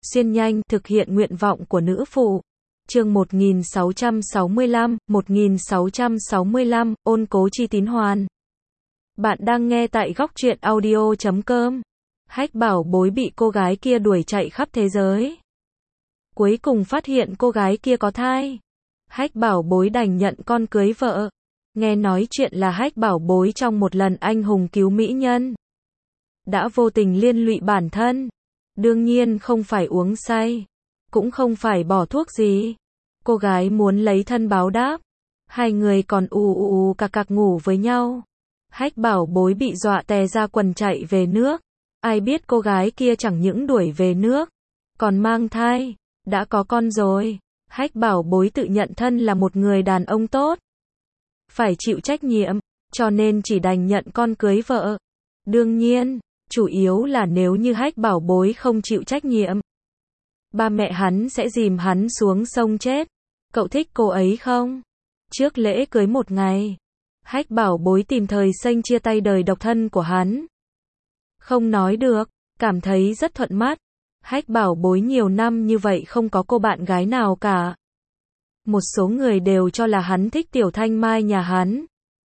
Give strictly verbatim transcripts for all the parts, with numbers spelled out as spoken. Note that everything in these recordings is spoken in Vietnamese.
xuyên nhanh, thực hiện nguyện vọng của nữ phụ. Chương một nghìn sáu trăm sáu mươi lăm, một nghìn sáu trăm sáu mươi lăm, ôn cố chi tín hoàn. Bạn đang nghe tại góc truyện audio chấm com. Hách bảo bối bị cô gái kia đuổi chạy khắp thế giới. Cuối cùng phát hiện cô gái kia có thai. Hách bảo bối đành nhận con cưới vợ. Nghe nói chuyện là hách bảo bối trong một lần anh hùng cứu mỹ nhân. Đã vô tình liên lụy bản thân. Đương nhiên không phải uống say. Cũng không phải bỏ thuốc gì. Cô gái muốn lấy thân báo đáp. Hai người còn ù ù ù cạc cạc ngủ với nhau. Hách bảo bối bị dọa tè ra quần chạy về nước. Ai biết cô gái kia chẳng những đuổi về nước, còn mang thai, đã có con rồi. Hách bảo bối tự nhận thân là một người đàn ông tốt, phải chịu trách nhiệm, cho nên chỉ đành nhận con cưới vợ. Đương nhiên, chủ yếu là nếu như hách bảo bối không chịu trách nhiệm, ba mẹ hắn sẽ dìm hắn xuống sông chết. Cậu thích cô ấy không? Trước lễ cưới một ngày, hách bảo bối tìm thời xanh chia tay đời độc thân của hắn. Không nói được, cảm thấy rất thuận mắt. Hách bảo bối nhiều năm như vậy không có cô bạn gái nào cả. Một số người đều cho là hắn thích Tiểu Thanh Mai nhà hắn.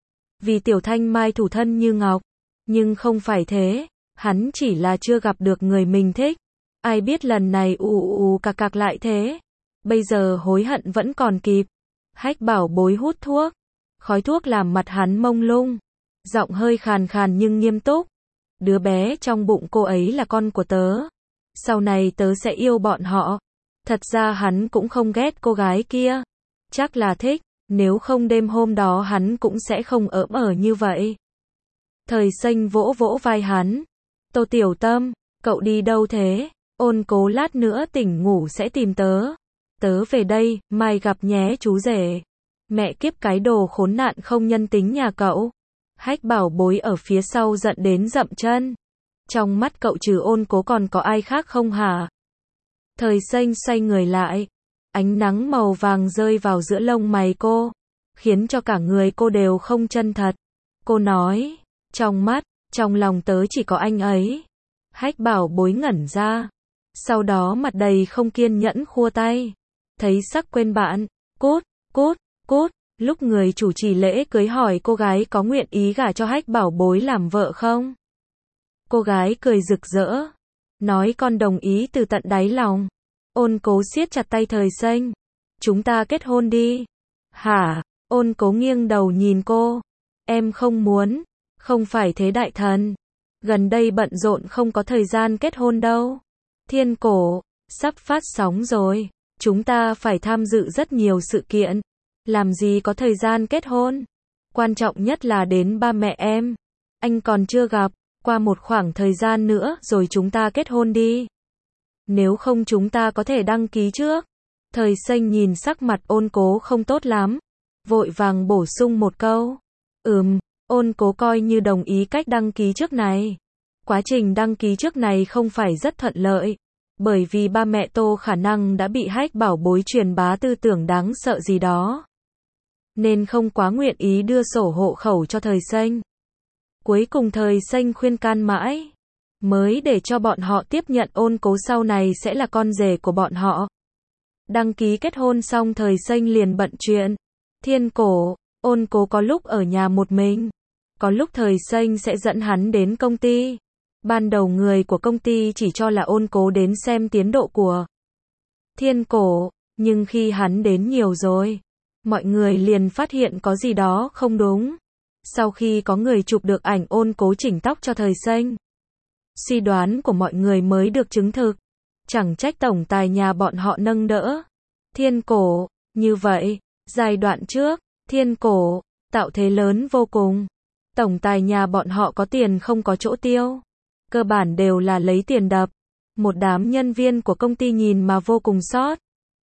Vì Tiểu Thanh Mai thủ thân như ngọc. Nhưng không phải thế, hắn chỉ là chưa gặp được người mình thích. Ai biết lần này ù ù ù cạc cạc lại thế. Bây giờ hối hận vẫn còn kịp. Hách bảo bối hút thuốc. Khói thuốc làm mặt hắn mông lung. Giọng hơi khàn khàn nhưng nghiêm túc. Đứa bé trong bụng cô ấy là con của tớ. Sau này tớ sẽ yêu bọn họ. Thật ra hắn cũng không ghét cô gái kia. Chắc là thích, nếu không đêm hôm đó hắn cũng sẽ không ỡm ở như vậy. Thời xanh vỗ vỗ vai hắn. Tô Tiểu Tâm, cậu đi đâu thế? Ôn cố lát nữa tỉnh ngủ sẽ tìm tớ. Tớ về đây, mai gặp nhé chú rể. Mẹ kiếp cái đồ khốn nạn không nhân tính nhà cậu. Hách bảo bối ở phía sau giận đến dậm chân. Trong mắt cậu trừ ôn cố còn có ai khác không hả? Thời xanh xoay người lại. Ánh nắng màu vàng rơi vào giữa lông mày cô. Khiến cho cả người cô đều không chân thật. Cô nói. Trong mắt, trong lòng tớ chỉ có anh ấy. Hách bảo bối ngẩn ra. Sau đó mặt đầy không kiên nhẫn khua tay. Thấy sắc quên bạn. Cút, cút, cút. Lúc người chủ trì lễ cưới hỏi cô gái có nguyện ý gả cho hách bảo bối làm vợ không? Cô gái cười rực rỡ. Nói con đồng ý từ tận đáy lòng. Ôn cố siết chặt tay thời xanh. Chúng ta kết hôn đi. Hả? Ôn cố nghiêng đầu nhìn cô. Em không muốn. Không phải thế đại thần. Gần đây bận rộn không có thời gian kết hôn đâu. Thiên cổ. Sắp phát sóng rồi. Chúng ta phải tham dự rất nhiều sự kiện. Làm gì có thời gian kết hôn. Quan trọng nhất là đến ba mẹ em. Anh còn chưa gặp. Qua một khoảng thời gian nữa rồi chúng ta kết hôn đi. Nếu không chúng ta có thể đăng ký trước. Thời xanh nhìn sắc mặt ôn cố không tốt lắm. Vội vàng bổ sung một câu. Ừm, ôn cố coi như đồng ý cách đăng ký trước này. Quá trình đăng ký trước này không phải rất thuận lợi. Bởi vì ba mẹ Tô khả năng đã bị hách bảo bối truyền bá tư tưởng đáng sợ gì đó. Nên không quá nguyện ý đưa sổ hộ khẩu cho thời xanh. Cuối cùng thời xanh khuyên can mãi. Mới để cho bọn họ tiếp nhận ôn cố sau này sẽ là con rể của bọn họ. Đăng ký kết hôn xong thời xanh liền bận chuyện. Thiên cổ, ôn cố có lúc ở nhà một mình. Có lúc thời xanh sẽ dẫn hắn đến công ty. Ban đầu người của công ty chỉ cho là ôn cố đến xem tiến độ của thiên cổ. Nhưng khi hắn đến nhiều rồi, mọi người liền phát hiện có gì đó không đúng. Sau khi có người chụp được ảnh ôn cố chỉnh tóc cho thời xanh, suy đoán của mọi người mới được chứng thực. Chẳng trách tổng tài nhà bọn họ nâng đỡ thiên cổ. Như vậy, giai đoạn trước, thiên cổ tạo thế lớn vô cùng. Tổng tài nhà bọn họ có tiền không có chỗ tiêu. Cơ bản đều là lấy tiền đập. Một đám nhân viên của công ty nhìn mà vô cùng sót.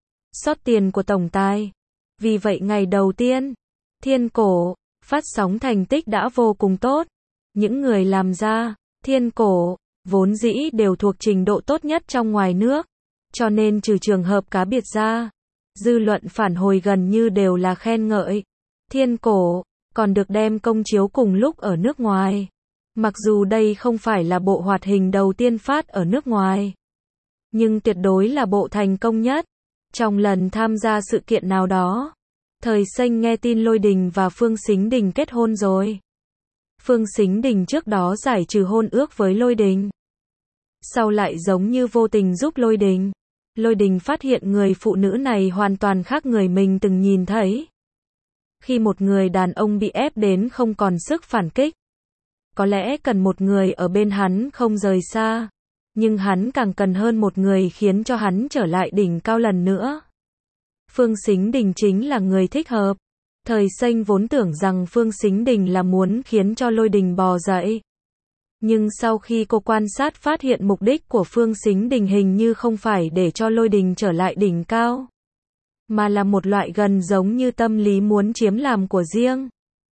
Sót tiền của tổng tài. Vì vậy ngày đầu tiên, thiên cổ phát sóng thành tích đã vô cùng tốt. Những người làm ra thiên cổ vốn dĩ đều thuộc trình độ tốt nhất trong ngoài nước. Cho nên trừ trường hợp cá biệt ra, dư luận phản hồi gần như đều là khen ngợi. Thiên cổ còn được đem công chiếu cùng lúc ở nước ngoài. Mặc dù đây không phải là bộ hoạt hình đầu tiên phát ở nước ngoài. nhưng tuyệt đối là bộ thành công nhất. Trong lần tham gia sự kiện nào đó, Thời Xanh nghe tin Lôi Đình và Phương Sính Đình kết hôn rồi. Phương Sính Đình trước đó giải trừ hôn ước với Lôi Đình, sau lại giống như vô tình giúp Lôi Đình. Lôi Đình phát hiện người phụ nữ này hoàn toàn khác người mình từng nhìn thấy. Khi một người đàn ông bị ép đến không còn sức phản kích, có lẽ cần một người ở bên hắn không rời xa, nhưng hắn càng cần hơn một người khiến cho hắn trở lại đỉnh cao lần nữa. Phương Sính Đình chính là người thích hợp. Thời Xanh vốn tưởng rằng Phương Sính Đình là muốn khiến cho Lôi Đình bò dậy. Nhưng sau khi cô quan sát phát hiện mục đích của Phương Sính Đình hình như không phải để cho Lôi Đình trở lại đỉnh cao, mà là một loại gần giống như tâm lý muốn chiếm làm của riêng.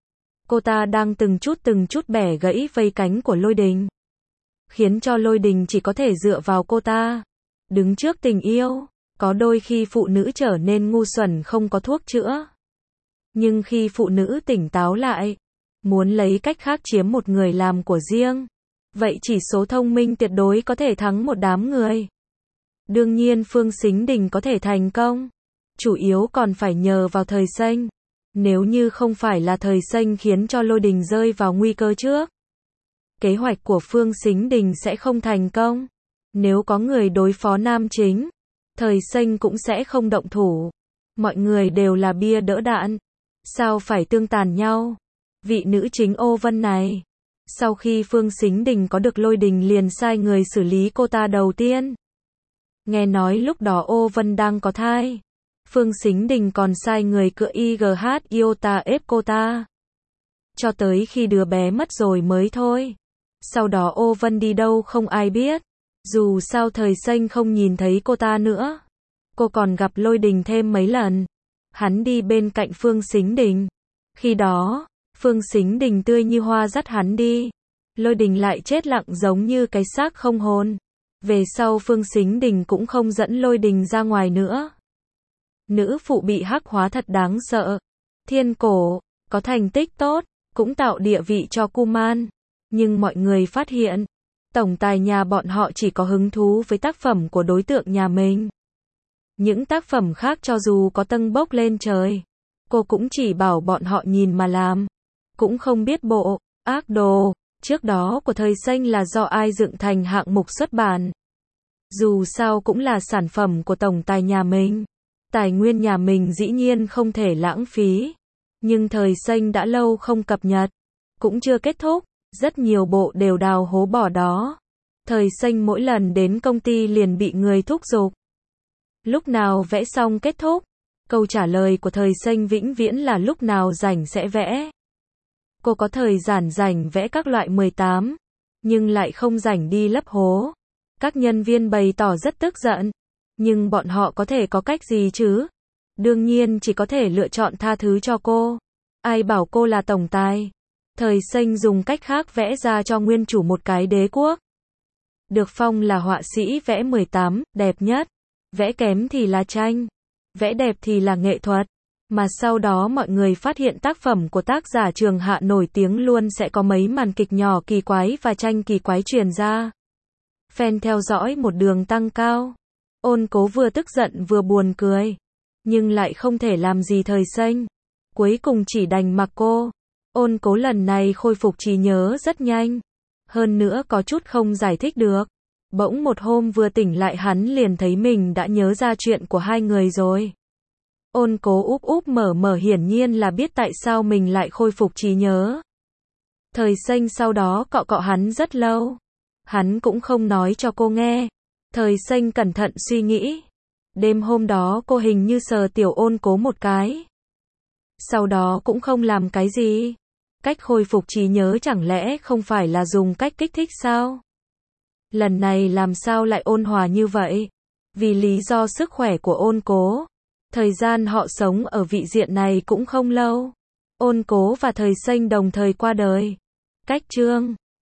Cô ta đang từng chút từng chút bẻ gãy vây cánh của Lôi Đình, khiến cho Lôi Đình chỉ có thể dựa vào cô ta. Đứng trước tình yêu, có đôi khi phụ nữ trở nên ngu xuẩn không có thuốc chữa. Nhưng khi phụ nữ tỉnh táo lại, muốn lấy cách khác chiếm một người làm của riêng, vậy chỉ số thông minh tuyệt đối có thể thắng một đám người. Đương nhiên Phương Sính Đình có thể thành công, chủ yếu còn phải nhờ vào Thời Xanh. Nếu như không phải là Thời Xanh khiến cho Lôi Đình rơi vào nguy cơ trước, kế hoạch của Phương Sính Đình sẽ không thành công. Nếu có người đối phó nam chính, Thời Xanh cũng sẽ không động thủ. Mọi người đều là bia đỡ đạn, sao phải tương tàn nhau. Vị nữ chính Ô Vân này, sau khi Phương Sính Đình có được Lôi Đình liền sai người xử lý cô ta đầu tiên. Nghe nói lúc đó Ô Vân đang có thai, Phương Sính Đình còn sai người cựa i giê hát Iota ép cô ta, cho tới khi đứa bé mất rồi mới thôi. Sau đó Ô Vân đi đâu không ai biết. Dù sao Thời Xanh không nhìn thấy cô ta nữa. Cô còn gặp Lôi Đình thêm mấy lần. Hắn đi bên cạnh Phương Sính Đình. Khi đó, Phương Sính Đình tươi như hoa dắt hắn đi. Lôi Đình lại chết lặng giống như cái xác không hồn. Về sau Phương Sính Đình cũng không dẫn Lôi Đình ra ngoài nữa. Nữ phụ bị hắc hóa thật đáng sợ. Thiên cổ, có thành tích tốt, cũng tạo địa vị cho Kuman. Nhưng mọi người phát hiện, tổng tài nhà bọn họ chỉ có hứng thú với tác phẩm của đối tượng nhà mình. Những tác phẩm khác cho dù có tâng bốc lên trời, cô cũng chỉ bảo bọn họ nhìn mà làm. Cũng không biết bộ ác đồ trước đó của Thời Xanh là do ai dựng thành hạng mục xuất bản. Dù sao cũng là sản phẩm của tổng tài nhà mình. Tài nguyên nhà mình dĩ nhiên không thể lãng phí. Nhưng Thời Xanh đã lâu không cập nhật, cũng chưa kết thúc. Rất nhiều bộ đều đào hố bỏ đó. Thời Xanh mỗi lần đến công ty liền bị người thúc giục. Lúc nào vẽ xong kết thúc? Câu trả lời của Thời Xanh vĩnh viễn là lúc nào rảnh sẽ vẽ. Cô có thời gian rảnh vẽ các loại mười tám, nhưng lại không rảnh đi lấp hố. Các nhân viên bày tỏ rất tức giận, nhưng bọn họ có thể có cách gì chứ? Đương nhiên chỉ có thể lựa chọn tha thứ cho cô. Ai bảo cô là tổng tài? Thời Xanh dùng cách khác vẽ ra cho nguyên chủ một cái đế quốc. Được phong là họa sĩ vẽ mười tám, đẹp nhất. Vẽ kém thì là tranh. Vẽ đẹp thì là nghệ thuật. Mà sau đó mọi người phát hiện tác phẩm của tác giả Trường Hạ nổi tiếng luôn sẽ có mấy màn kịch nhỏ kỳ quái và tranh kỳ quái truyền ra. Fan theo dõi một đường tăng cao. Ôn Cố vừa tức giận vừa buồn cười, nhưng lại không thể làm gì Thời Xanh. Cuối cùng chỉ đành mặc cô. Ôn Cố lần này khôi phục trí nhớ rất nhanh. Hơn nữa có chút không giải thích được. Bỗng một hôm vừa tỉnh lại hắn liền thấy mình đã nhớ ra chuyện của hai người rồi. Ôn Cố úp úp mở mở hiển nhiên là biết tại sao mình lại khôi phục trí nhớ. Thời Xanh sau đó cọ cọ hắn rất lâu. Hắn cũng không nói cho cô nghe. Thời Xanh cẩn thận suy nghĩ. Đêm hôm đó cô hình như sờ tiểu Ôn Cố một cái. Sau đó cũng không làm cái gì. Cách khôi phục trí nhớ chẳng lẽ không phải là dùng cách kích thích sao? Lần này làm sao lại ôn hòa như vậy? Vì lý do sức khỏe của Ôn Cố, thời gian họ sống ở vị diện này cũng không lâu. Ôn Cố và Thời Xanh đồng thời qua đời. Cách chương